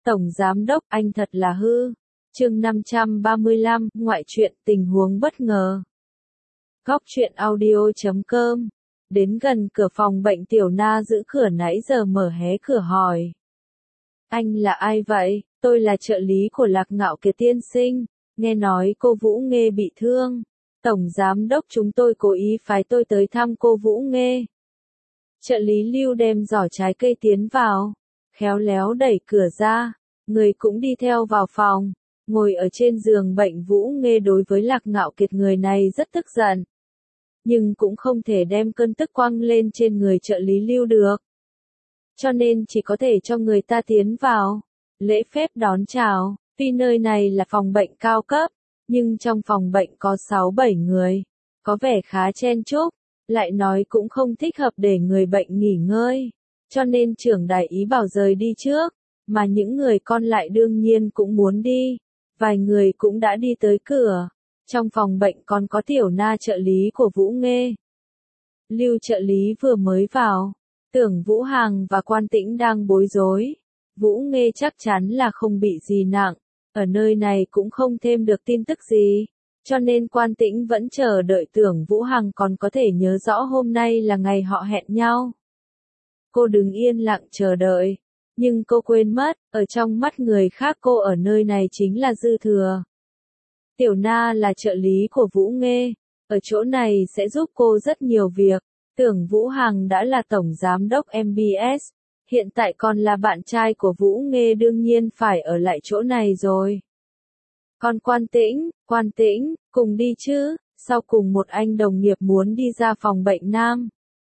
Tổng Giám Đốc, anh thật là hư. Chương 535, ngoại truyện, tình huống bất ngờ. Góc truyện audio.com. Đến gần cửa phòng bệnh, Tiểu Na giữ cửa nãy giờ mở hé cửa hỏi. Anh là ai vậy? Tôi là trợ lý của Lạc Ngạo Kiệt tiên sinh. Nghe nói cô Vũ Nghê bị thương. Tổng Giám Đốc chúng tôi cố ý phái tôi tới thăm cô Vũ Nghê. Trợ lý Lưu đem giỏ trái cây tiến vào. Khéo léo đẩy cửa ra. Người cũng đi theo vào phòng. Ngồi ở trên giường bệnh, Vũ Nghê đối với Lạc Ngạo Kiệt người này rất tức giận. Nhưng cũng không thể đem cơn tức quăng lên trên người trợ lý Lưu được. Cho nên chỉ có thể cho người ta tiến vào. Lễ phép đón chào. Tuy nơi này là phòng bệnh cao cấp, nhưng trong phòng bệnh có 6-7 người. Có vẻ khá chen chúc. Lại nói cũng không thích hợp để người bệnh nghỉ ngơi. Cho nên trưởng đại ý bảo rời đi trước. Mà những người còn lại đương nhiên cũng muốn đi. Vài người cũng đã đi tới cửa. Trong phòng bệnh còn có Tiểu Na trợ lý của Vũ Nghê. Lưu trợ lý vừa mới vào. Tưởng Vũ Hằng và Quan Tĩnh đang bối rối. Vũ Nghê chắc chắn là không bị gì nặng. Ở nơi này cũng không thêm được tin tức gì. Cho nên Quan Tĩnh vẫn chờ đợi Tưởng Vũ Hằng còn có thể nhớ rõ hôm nay là ngày họ hẹn nhau. Cô đứng yên lặng chờ đợi. Nhưng cô quên mất, ở trong mắt người khác cô ở nơi này chính là dư thừa. Tiểu Na là trợ lý của Vũ Nghê. Ở chỗ này sẽ giúp cô rất nhiều việc. Tưởng Vũ Hằng đã là tổng giám đốc MBS. Hiện tại còn là bạn trai của Vũ Nghê, đương nhiên phải ở lại chỗ này rồi. Còn Quan Tĩnh, cùng đi chứ. Sau cùng một anh đồng nghiệp muốn đi ra phòng bệnh nam.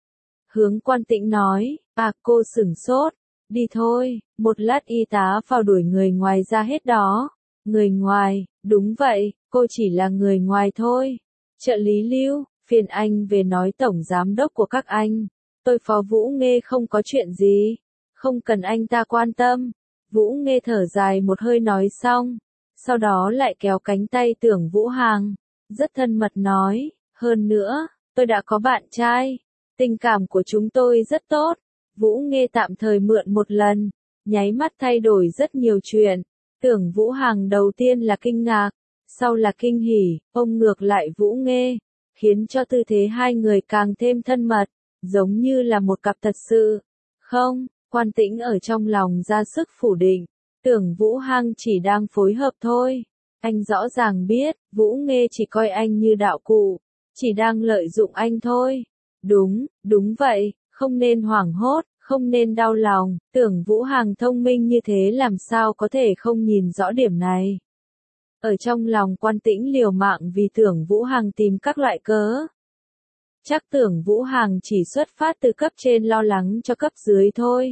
Hướng Quan Tĩnh nói, cô sửng sốt. Đi thôi, một lát y tá vào đuổi người ngoài ra hết đó. Người ngoài, đúng vậy, cô chỉ là người ngoài thôi. Trợ lý Lưu, phiền anh về nói tổng giám đốc của các anh. Tôi phó Vũ Nghê không có chuyện gì. Không cần anh ta quan tâm. Vũ Nghê thở dài một hơi nói xong. Sau đó lại kéo cánh tay Tưởng Vũ Hằng. Rất thân mật nói, hơn nữa, tôi đã có bạn trai. Tình cảm của chúng tôi rất tốt. Vũ Nghê tạm thời mượn một lần, nháy mắt thay đổi rất nhiều chuyện. Tưởng Vũ Hằng đầu tiên là kinh ngạc, sau là kinh hỉ, ôm ngược lại Vũ Nghê, khiến cho tư thế hai người càng thêm thân mật, giống như là một cặp thật sự. Không, Quan Tĩnh ở trong lòng ra sức phủ định, Tưởng Vũ Hằng chỉ đang phối hợp thôi. Anh rõ ràng biết, Vũ Nghê chỉ coi anh như đạo cụ, chỉ đang lợi dụng anh thôi. Đúng vậy. Không nên hoảng hốt, không nên đau lòng, Tưởng Vũ Hằng thông minh như thế làm sao có thể không nhìn rõ điểm này. Ở trong lòng Quan Tĩnh liều mạng vì Tưởng Vũ Hằng tìm các loại cớ. Chắc Tưởng Vũ Hằng chỉ xuất phát từ cấp trên lo lắng cho cấp dưới thôi.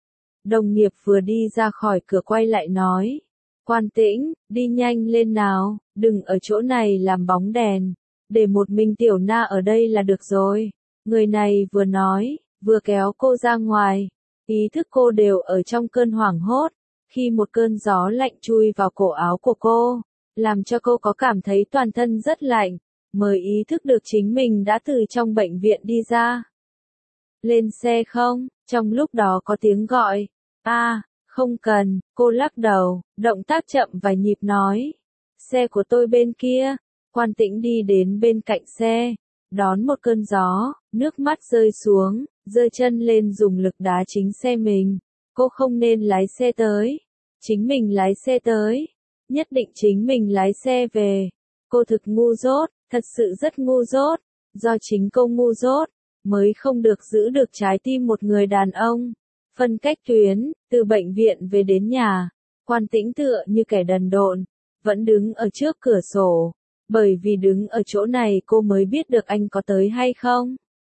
Đồng nghiệp vừa đi ra khỏi cửa quay lại nói. Quan Tĩnh, đi nhanh lên nào, đừng ở chỗ này làm bóng đèn. Để một mình Tiểu Na ở đây là được rồi. Người này vừa nói, vừa kéo cô ra ngoài. Ý thức cô đều ở trong cơn hoảng hốt. Khi một cơn gió lạnh chui vào cổ áo của cô, làm cho cô có cảm thấy toàn thân rất lạnh, mới ý thức được chính mình đã từ trong bệnh viện đi ra. Lên xe không? Trong lúc đó có tiếng gọi. Không cần, cô lắc đầu, động tác chậm vài nhịp nói. Xe của tôi bên kia. Quan Tĩnh đi đến bên cạnh xe, đón một cơn gió, nước mắt rơi xuống, giơ chân lên dùng lực đá chính xe mình. Cô không nên lái xe tới. Chính mình lái xe tới. Nhất định chính mình lái xe về. Cô thực ngu dốt, thật sự rất ngu dốt. Do chính cô ngu dốt, mới không được giữ được trái tim một người đàn ông. Phân cách tuyến, từ bệnh viện về đến nhà. Quan Tĩnh tựa như kẻ đần độn, vẫn đứng ở trước cửa sổ. Bởi vì đứng ở chỗ này cô mới biết được anh có tới hay không.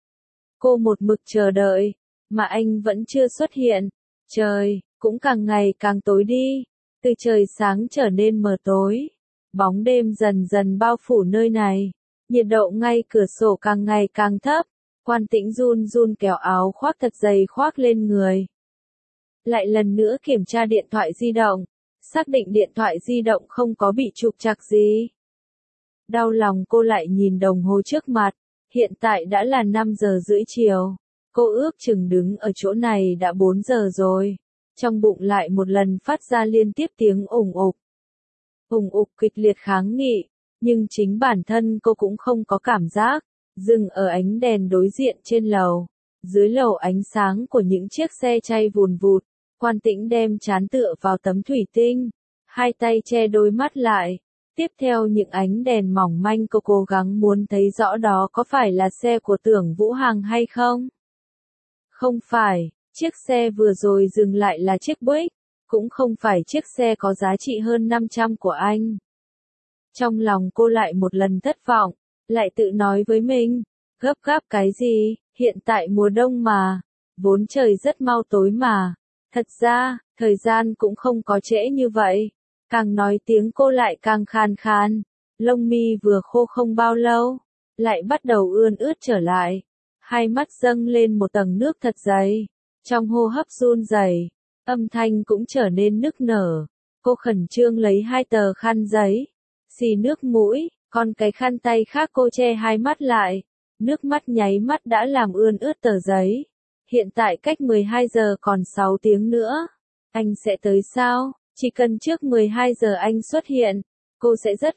Cô một mực chờ đợi, mà anh vẫn chưa xuất hiện. Trời, cũng càng ngày càng tối đi. Từ trời sáng trở nên mờ tối. Bóng đêm dần dần bao phủ nơi này. Nhiệt độ ngay cửa sổ càng ngày càng thấp. Quan Tĩnh run run kéo áo khoác thật dày khoác lên người. Lại lần nữa kiểm tra điện thoại di động. Xác định điện thoại di động không có bị trục trặc gì. Đau lòng cô lại nhìn đồng hồ trước mặt. Hiện tại đã là 5 giờ rưỡi chiều. Cô ước chừng đứng ở chỗ này đã 4 giờ rồi. trong bụng lại một lần phát ra liên tiếp tiếng ủng ục. Ủng ục kịch liệt kháng nghị, nhưng chính bản thân cô cũng không có cảm giác. Dừng ở ánh đèn đối diện trên lầu. Dưới lầu ánh sáng của những chiếc xe chay vùn vụt, Quan Tĩnh đem trán tựa vào tấm thủy tinh, hai tay che đôi mắt lại. Tiếp theo những ánh đèn mỏng manh cô cố gắng muốn thấy rõ đó có phải là xe của Tưởng Vũ Hằng hay không. Không phải, chiếc xe vừa rồi dừng lại là chiếc Buick, cũng không phải chiếc xe có giá trị hơn 500 của anh. Trong lòng cô lại một lần thất vọng, lại tự nói với mình, gấp gáp cái gì, hiện tại mùa đông mà, vốn trời rất mau tối mà. Thật ra, thời gian cũng không có trễ như vậy. Càng nói tiếng cô lại càng khan khan, lông mi vừa khô không bao lâu, lại bắt đầu ươn ướt trở lại. Hai mắt dâng lên một tầng nước thật dày, trong hô hấp run rẩy, âm thanh cũng trở nên nức nở. Cô khẩn trương lấy hai tờ khăn giấy, xì nước mũi, còn cái khăn tay khác cô che hai mắt lại. Nước mắt nháy mắt đã làm ươn ướt tờ giấy. Hiện tại cách 12 giờ còn 6 tiếng nữa. Anh sẽ tới sao? Chỉ cần trước 12 giờ anh xuất hiện, cô sẽ rất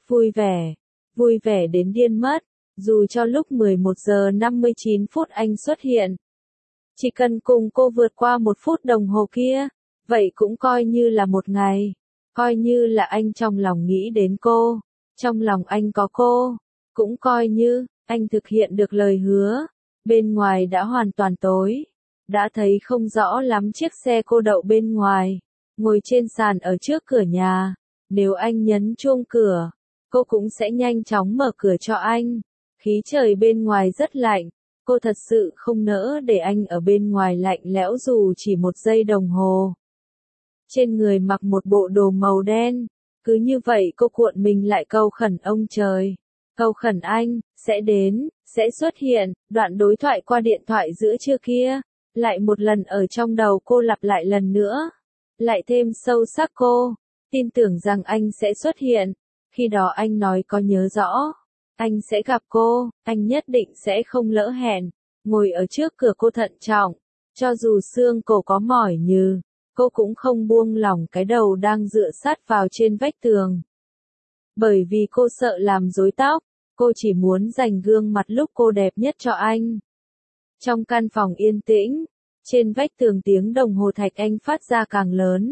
vui vẻ đến điên mất. Dù cho lúc 11 giờ 59 phút anh xuất hiện. Chỉ cần cùng cô vượt qua 1 phút đồng hồ kia, vậy cũng coi như là một ngày. Coi như là anh trong lòng nghĩ đến cô, trong lòng anh có cô. Cũng coi như, anh thực hiện được lời hứa. Bên ngoài đã hoàn toàn tối. Đã thấy không rõ lắm chiếc xe cô đậu bên ngoài. Ngồi trên sàn ở trước cửa nhà. Nếu anh nhấn chuông cửa, cô cũng sẽ nhanh chóng mở cửa cho anh. Khí trời bên ngoài rất lạnh. Cô thật sự không nỡ để anh ở bên ngoài lạnh lẽo dù chỉ 1 giây đồng hồ. Trên người mặc một bộ đồ màu đen. Cứ như vậy cô cuộn mình lại cầu khẩn ông trời. Cầu khẩn anh, sẽ đến, sẽ xuất hiện. Đoạn đối thoại qua điện thoại giữa trưa kia, lại một lần ở trong đầu cô lặp lại lần nữa. Lại thêm sâu sắc cô, tin tưởng rằng anh sẽ xuất hiện. Khi đó anh nói có nhớ rõ, anh sẽ gặp cô, anh nhất định sẽ không lỡ hẹn. Ngồi ở trước cửa cô thận trọng, cho dù xương cổ có mỏi nhừ, cô cũng không buông lỏng cái đầu đang dựa sát vào trên vách tường. Bởi vì cô sợ làm rối tóc, cô chỉ muốn dành gương mặt lúc cô đẹp nhất cho anh. Trong căn phòng yên tĩnh, trên vách tường tiếng đồng hồ thạch anh phát ra càng lớn.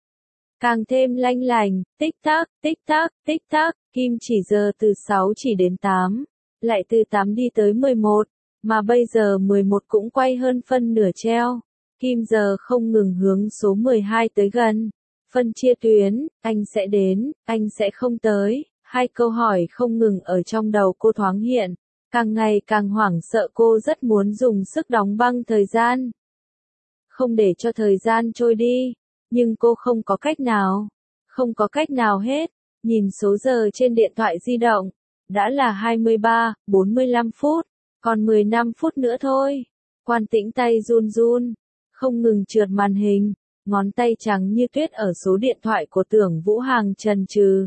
Càng thêm lanh lành, tích tắc, tích tắc, tích tắc, kim chỉ giờ từ 6 chỉ đến 8, lại từ 8 đi tới 11, mà bây giờ 11 cũng quay hơn phân nửa treo. Kim giờ không ngừng hướng số 12 tới gần. Phân chia tuyến, anh sẽ đến, anh sẽ không tới. Hai câu hỏi không ngừng ở trong đầu cô thoáng hiện. Càng ngày càng hoảng sợ cô rất muốn dùng sức đóng băng thời gian. Không để cho thời gian trôi đi. Nhưng cô không có cách nào. Không có cách nào hết. Nhìn số giờ trên điện thoại di động. Đã là 23:45 phút. Còn 15 phút nữa thôi. Quan Tĩnh tay run run. Không ngừng trượt màn hình. Ngón tay trắng như tuyết ở số điện thoại của Tưởng Vũ Hằng chần chừ.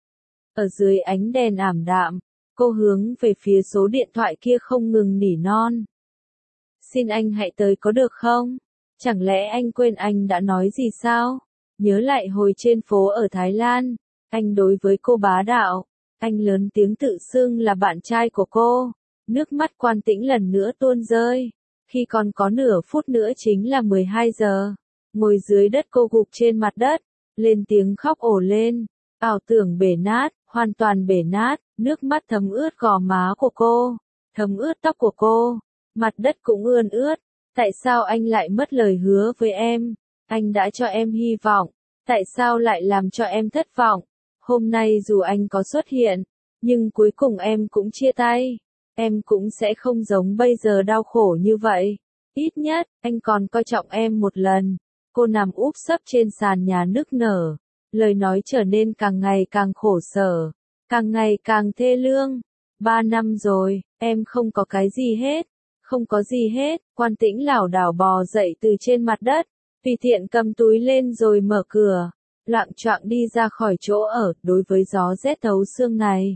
Ở dưới ánh đèn ảm đạm, cô hướng về phía số điện thoại kia không ngừng nỉ non. Xin anh hãy tới có được không? Chẳng lẽ anh quên anh đã nói gì sao? Nhớ lại hồi trên phố ở Thái Lan, anh đối với cô bá đạo, anh lớn tiếng tự xưng là bạn trai của cô. Nước mắt Quan Tĩnh lần nữa tuôn rơi. Khi còn có nửa phút nữa chính là 12 giờ. Ngồi dưới đất cô gục trên mặt đất, lên tiếng khóc ồ lên. Ảo tưởng bể nát, hoàn toàn bể nát, nước mắt thấm ướt gò má của cô, thấm ướt tóc của cô, mặt đất cũng ươn ướt. Tại sao anh lại mất lời hứa với em? Anh đã cho em hy vọng, tại sao lại làm cho em thất vọng? Hôm nay dù anh có xuất hiện, nhưng cuối cùng em cũng chia tay. Em cũng sẽ không giống bây giờ đau khổ như vậy. Ít nhất, anh còn coi trọng em một lần. Cô nằm úp sấp trên sàn nhà nức nở. Lời nói trở nên càng ngày càng khổ sở. Càng ngày càng thê lương. 3 năm rồi, em không có cái gì hết. Không có gì hết. Quan Tĩnh lảo đảo bò dậy từ trên mặt đất. Tùy tiện cầm túi lên rồi mở cửa. Loạng choạng đi ra khỏi chỗ ở. Đối với gió rét thấu xương này,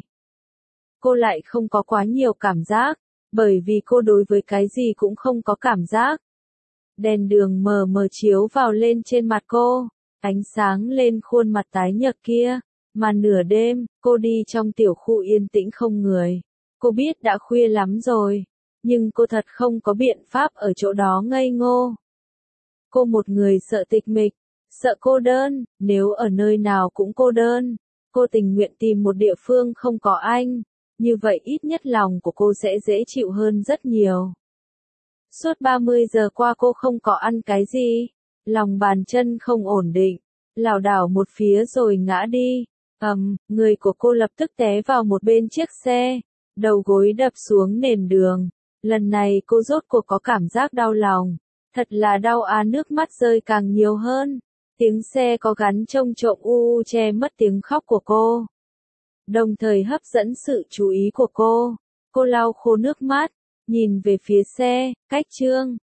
cô lại không có quá nhiều cảm giác. Bởi vì cô đối với cái gì cũng không có cảm giác. Đèn đường mờ mờ chiếu vào lên trên mặt cô, ánh sáng lên khuôn mặt tái nhợt kia. Mà nửa đêm, cô đi trong tiểu khu yên tĩnh không người. Cô biết đã khuya lắm rồi, nhưng cô thật không có biện pháp ở chỗ đó ngây ngô. Cô một người sợ tịch mịch, sợ cô đơn, nếu ở nơi nào cũng cô đơn, cô tình nguyện tìm một địa phương không có anh, như vậy ít nhất lòng của cô sẽ dễ chịu hơn rất nhiều. Suốt 30 giờ qua cô không có ăn cái gì, lòng bàn chân không ổn định, lảo đảo một phía rồi ngã đi. Người của cô lập tức té vào một bên chiếc xe, đầu gối đập xuống nền đường. Lần này cô rốt cuộc có cảm giác đau lòng, thật là đau nước mắt rơi càng nhiều hơn. Tiếng xe có gắn trông trộm che mất tiếng khóc của cô, đồng thời hấp dẫn sự chú ý của cô. Cô lau khô nước mắt, nhìn về phía xe, cách Trương